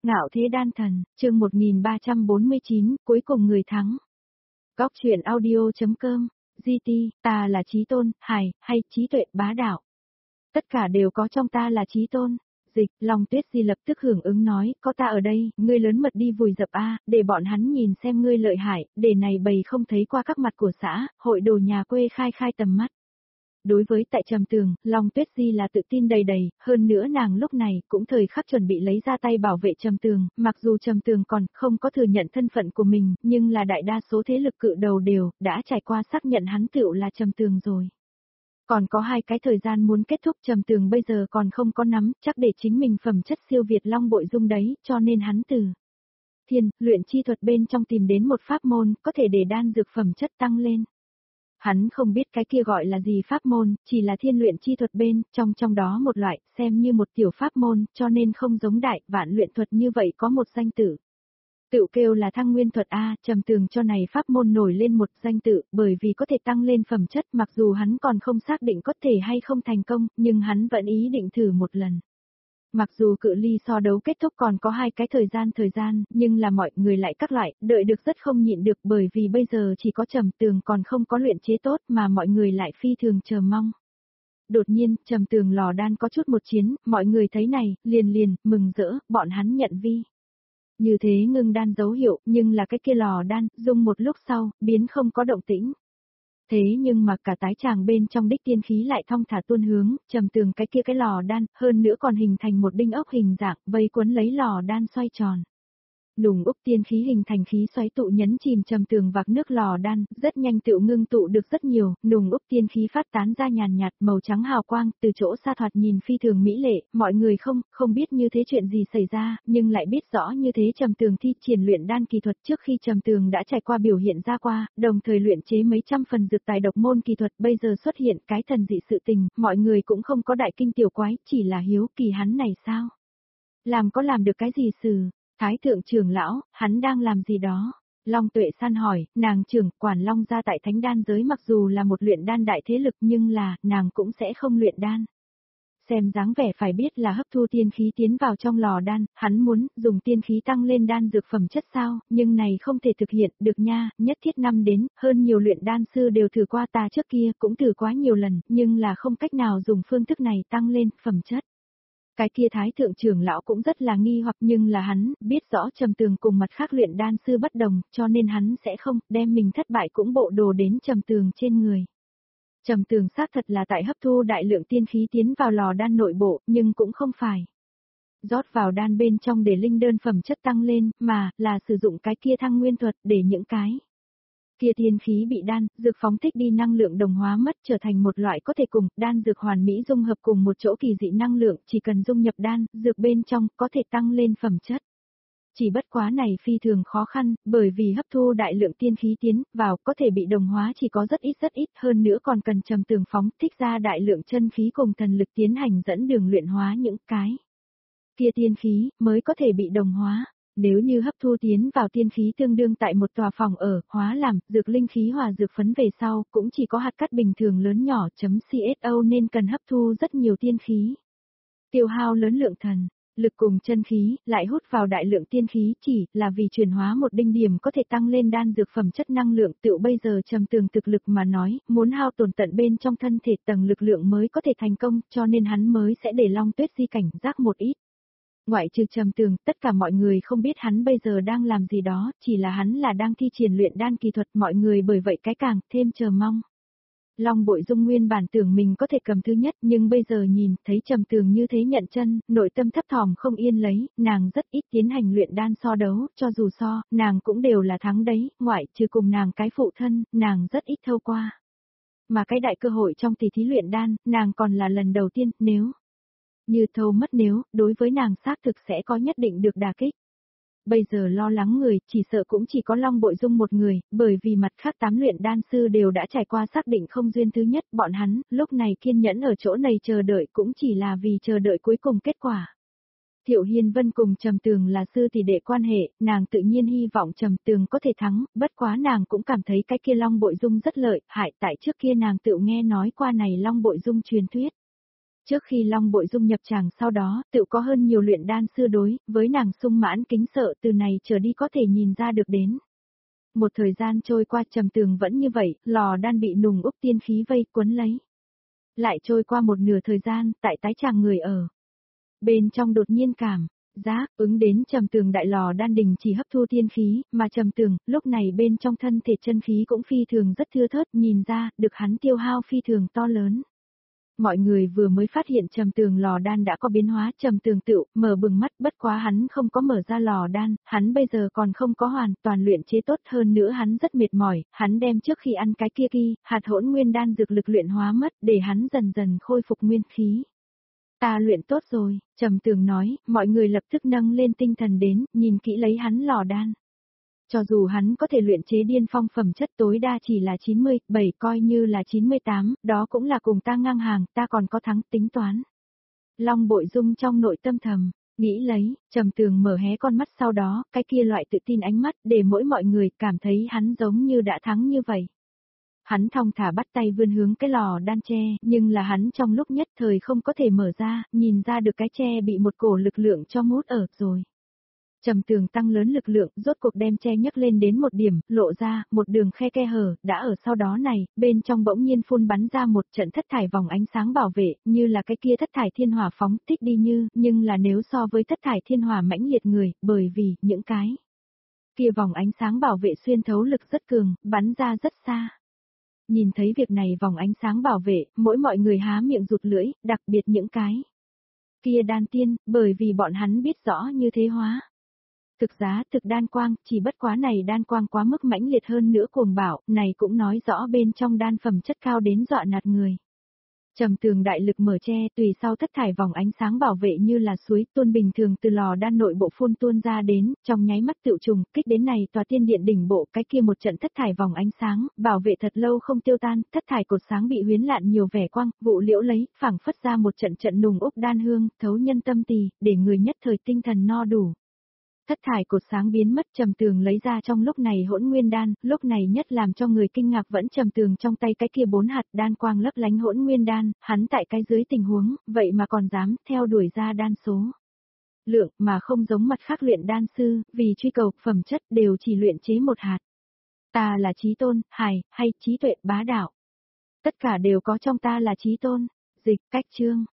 Ngạo thế đan thần, chương 1349, cuối cùng người thắng. Góc truyện audio.com, GT, ta là Chí Tôn, hài, hay trí tuệ bá đạo. Tất cả đều có trong ta là Chí Tôn. Dịch, Long Tuyết Di lập tức hưởng ứng nói, có ta ở đây, ngươi lớn mật đi vùi dập a, để bọn hắn nhìn xem ngươi lợi hại, để này bầy không thấy qua các mặt của xã, hội đồ nhà quê khai khai tầm mắt. Đối với tại Trầm Tường, Long Tuyết Di là tự tin đầy đầy, hơn nữa nàng lúc này cũng thời khắc chuẩn bị lấy ra tay bảo vệ Trầm Tường, mặc dù Trầm Tường còn không có thừa nhận thân phận của mình, nhưng là đại đa số thế lực cự đầu đều đã trải qua xác nhận hắn tựu là Trầm Tường rồi. Còn có 2 cái thời gian muốn kết thúc, Trầm Tường bây giờ còn không có nắm, chắc để chính mình phẩm chất siêu việt Long Bội Dung đấy, cho nên hắn từ thiên, luyện chi thuật bên trong tìm đến một pháp môn, có thể để đan dược phẩm chất tăng lên. Hắn không biết cái kia gọi là gì pháp môn, chỉ là thiên luyện chi thuật bên, trong đó một loại, xem như một tiểu pháp môn, cho nên không giống đại, vạn luyện thuật như vậy có một danh tử. Tự kêu là thăng nguyên thuật A, Trầm Tường cho này pháp môn nổi lên một danh tự, bởi vì có thể tăng lên phẩm chất, mặc dù hắn còn không xác định có thể hay không thành công, nhưng hắn vẫn ý định thử một lần. Mặc dù cự ly so đấu kết thúc còn có 2 cái thời gian, nhưng là mọi người lại các loại, đợi được rất không nhịn được bởi vì bây giờ chỉ có Trầm Tường còn không có luyện chế tốt mà mọi người lại phi thường chờ mong. Đột nhiên, Trầm Tường lò đan có chút một chiến, mọi người thấy này, liền, mừng rỡ, bọn hắn nhận vi. Như thế ngưng đan dấu hiệu, nhưng là cái kia lò đan, dùng một lúc sau, biến không có động tĩnh. Thế nhưng mà cả tái tràng bên trong đích tiên khí lại thong thả tuôn hướng, Trầm Tường cái kia cái lò đan, hơn nữa còn hình thành một đinh ốc hình dạng, vây cuốn lấy lò đan xoay tròn. Nùng úc tiên khí hình thành khí xoáy tụ nhấn chìm Trầm Tường vạc nước lò đan, rất nhanh tựu ngưng tụ được rất nhiều, nùng úc tiên khí phát tán ra nhàn nhạt màu trắng hào quang, từ chỗ xa thoạt nhìn phi thường mỹ lệ, mọi người không biết như thế chuyện gì xảy ra, nhưng lại biết rõ như thế Trầm Tường thi triển luyện đan kỳ thuật trước khi Trầm Tường đã trải qua biểu hiện ra qua, đồng thời luyện chế mấy trăm phần dược tài độc môn kỳ thuật, bây giờ xuất hiện cái thần dị sự tình, mọi người cũng không có đại kinh tiểu quái, chỉ là hiếu kỳ hắn này sao? Làm được cái gì sự? Thái thượng trưởng lão, hắn đang làm gì đó? Long Tuệ San hỏi, nàng trưởng quản Long gia tại thánh đan giới mặc dù là một luyện đan đại thế lực nhưng là, nàng cũng sẽ không luyện đan. Xem dáng vẻ phải biết là hấp thu tiên khí tiến vào trong lò đan, hắn muốn dùng tiên khí tăng lên đan dược phẩm chất sao, nhưng này không thể thực hiện được nha, nhất thiết năm đến, hơn nhiều luyện đan sư đều thử qua ta trước kia, cũng thử quá nhiều lần, nhưng là không cách nào dùng phương thức này tăng lên phẩm chất. Cái kia thái thượng trưởng lão cũng rất là nghi hoặc nhưng là hắn biết rõ Trầm Tường cùng mặt khác luyện đan sư bất đồng, cho nên hắn sẽ không đem mình thất bại cũng bộ đồ đến Trầm Tường trên người. Trầm Tường xác thật là tại hấp thu đại lượng tiên khí tiến vào lò đan nội bộ, nhưng cũng không phải rót vào đan bên trong để linh đơn phẩm chất tăng lên, mà là sử dụng cái kia thăng nguyên thuật để những cái kia tiên khí bị đan, dược phóng thích đi năng lượng đồng hóa mất trở thành một loại có thể cùng đan dược hoàn mỹ dung hợp cùng một chỗ kỳ dị năng lượng, chỉ cần dung nhập đan, dược bên trong có thể tăng lên phẩm chất. Chỉ bất quá này phi thường khó khăn, bởi vì hấp thu đại lượng tiên khí tiến vào có thể bị đồng hóa chỉ có rất ít hơn nữa còn cần Trầm Tường phóng thích ra đại lượng chân khí cùng thần lực tiến hành dẫn đường luyện hóa những cái kia tiên khí mới có thể bị đồng hóa. Nếu như hấp thu tiến vào tiên khí tương đương tại một tòa phòng ở, hóa làm, dược linh khí hòa dược phấn về sau, cũng chỉ có hạt cát bình thường lớn nhỏ .co nên cần hấp thu rất nhiều tiên khí. Tiêu hao lớn lượng thần, lực cùng chân khí, lại hút vào đại lượng tiên khí chỉ là vì chuyển hóa một đinh điểm có thể tăng lên đan dược phẩm chất năng lượng tựu bây giờ Trầm Tường thực lực mà nói, muốn hao tổn tận bên trong thân thể tầng lực lượng mới có thể thành công, cho nên hắn mới sẽ để Long Tuyết Di cảnh giác một ít. Ngoại trừ Trầm Tường, tất cả mọi người không biết hắn bây giờ đang làm gì đó, chỉ là hắn là đang thi triển luyện đan kỳ thuật, mọi người bởi vậy cái càng thêm chờ mong. Long Bội Dung nguyên bản tưởng mình có thể cầm thứ nhất, nhưng bây giờ nhìn thấy Trầm Tường như thế nhận chân, nội tâm thấp thỏm không yên lấy, nàng rất ít tiến hành luyện đan so đấu, cho dù so, nàng cũng đều là thắng đấy, ngoại trừ cùng nàng cái phụ thân, nàng rất ít thâu qua. Mà cái đại cơ hội trong tỷ thí luyện đan, nàng còn là lần đầu tiên, nếu như thâu mất nếu, đối với nàng xác thực sẽ có nhất định được đả kích. Bây giờ lo lắng người, chỉ sợ cũng chỉ có Long Bội Dung một người, bởi vì mặt khác 8 luyện đan sư đều đã trải qua xác định không duyên thứ nhất, bọn hắn, lúc này kiên nhẫn ở chỗ này chờ đợi cũng chỉ là vì chờ đợi cuối cùng kết quả. Thiệu Hiên Vân cùng Trầm Tường là sư tỷ đệ quan hệ, nàng tự nhiên hy vọng Trầm Tường có thể thắng, bất quá nàng cũng cảm thấy cái kia Long Bội Dung rất lợi hại, tại trước kia nàng tự nghe nói qua này Long Bội Dung truyền thuyết. Trước khi Long Bội Dung nhập tràng sau đó, tự có hơn nhiều luyện đan sư đối, với nàng sung mãn kính sợ từ này trở đi có thể nhìn ra được đến. Một thời gian trôi qua Trầm Tường vẫn như vậy, lò đan bị nùng úc tiên khí vây cuốn lấy. Lại trôi qua một nửa thời gian, tại tái tràng người ở. Bên trong đột nhiên cảm, giác, ứng đến Trầm Tường đại lò đan đình chỉ hấp thu tiên khí, mà Trầm Tường, lúc này bên trong thân thể chân khí cũng phi thường rất thưa thớt, nhìn ra, được hắn tiêu hao phi thường to lớn. Mọi người vừa mới phát hiện Trầm Tường lò đan đã có biến hóa, Trầm Tường tựu mở bừng mắt, bất quá hắn không có mở ra lò đan, hắn bây giờ còn không có hoàn toàn luyện chế tốt, hơn nữa hắn rất mệt mỏi, hắn đem trước khi ăn cái kia hạt hỗn nguyên đan dược lực luyện hóa mất, để hắn dần dần khôi phục nguyên khí. Ta luyện tốt rồi, Trầm Tường nói, mọi người lập tức nâng lên tinh thần đến, nhìn kỹ lấy hắn lò đan. Cho dù hắn có thể luyện chế điên phong phẩm chất tối đa chỉ là 97, coi như là 98, đó cũng là cùng ta ngang hàng, ta còn có thắng tính toán. Long Bội Dung trong nội tâm thầm, nghĩ lấy, Trầm Tường mở hé con mắt sau đó, cái kia loại tự tin ánh mắt, để mỗi mọi người cảm thấy hắn giống như đã thắng như vậy. Hắn thong thả bắt tay vươn hướng cái lò đan tre, nhưng là hắn trong lúc nhất thời không có thể mở ra, nhìn ra được cái tre bị một cổ lực lượng cho mút ở rồi. Trầm Tường tăng lớn lực lượng, rốt cuộc đem che nhấc lên đến một điểm, lộ ra, một đường khe khe hở, đã ở sau đó này, bên trong bỗng nhiên phun bắn ra một trận thất thải vòng ánh sáng bảo vệ, như là cái kia thất thải thiên hỏa phóng thích đi nhưng là nếu so với thất thải thiên hỏa mãnh liệt người, bởi vì, những cái kia vòng ánh sáng bảo vệ xuyên thấu lực rất cường, bắn ra rất xa. Nhìn thấy việc này vòng ánh sáng bảo vệ, mỗi mọi người há miệng rụt lưỡi, đặc biệt những cái kia đan tiên, bởi vì bọn hắn biết rõ như thế hóa. Thực giá thực đan quang, chỉ bất quá này đan quang quá mức mãnh liệt hơn nữa cuồng bạo, này cũng nói rõ bên trong đan phẩm chất cao đến dọa nạt người. Trầm Tường đại lực mở che, tùy sau thất thải vòng ánh sáng bảo vệ như là suối tuôn bình thường từ lò đan nội bộ phun tuôn ra đến, trong nháy mắt tựu trùng, kích đến này tòa tiên điện đỉnh bộ, cái kia một trận thất thải vòng ánh sáng, bảo vệ thật lâu không tiêu tan, thất thải cột sáng bị huyến lạn nhiều vẻ quang, vụ liễu lấy, phảng phất ra một trận trận nùng úc đan hương, thấu nhân tâm tỳ, để người nhất thời tinh thần no đủ. Thất thải cột sáng biến mất, Trầm Tường lấy ra trong lúc này hỗn nguyên đan, lúc này nhất làm cho người kinh ngạc vẫn Trầm Tường trong tay cái kia 4 hạt đan quang lấp lánh hỗn nguyên đan, hắn tại cái dưới tình huống, vậy mà còn dám theo đuổi ra đan số lượng mà không giống mặt khác luyện đan sư, vì truy cầu phẩm chất đều chỉ luyện chế một hạt. Ta là chí tôn, hài, hay trí tuệ bá đạo. Tất cả đều có trong ta là chí tôn. Dịch, cách chương.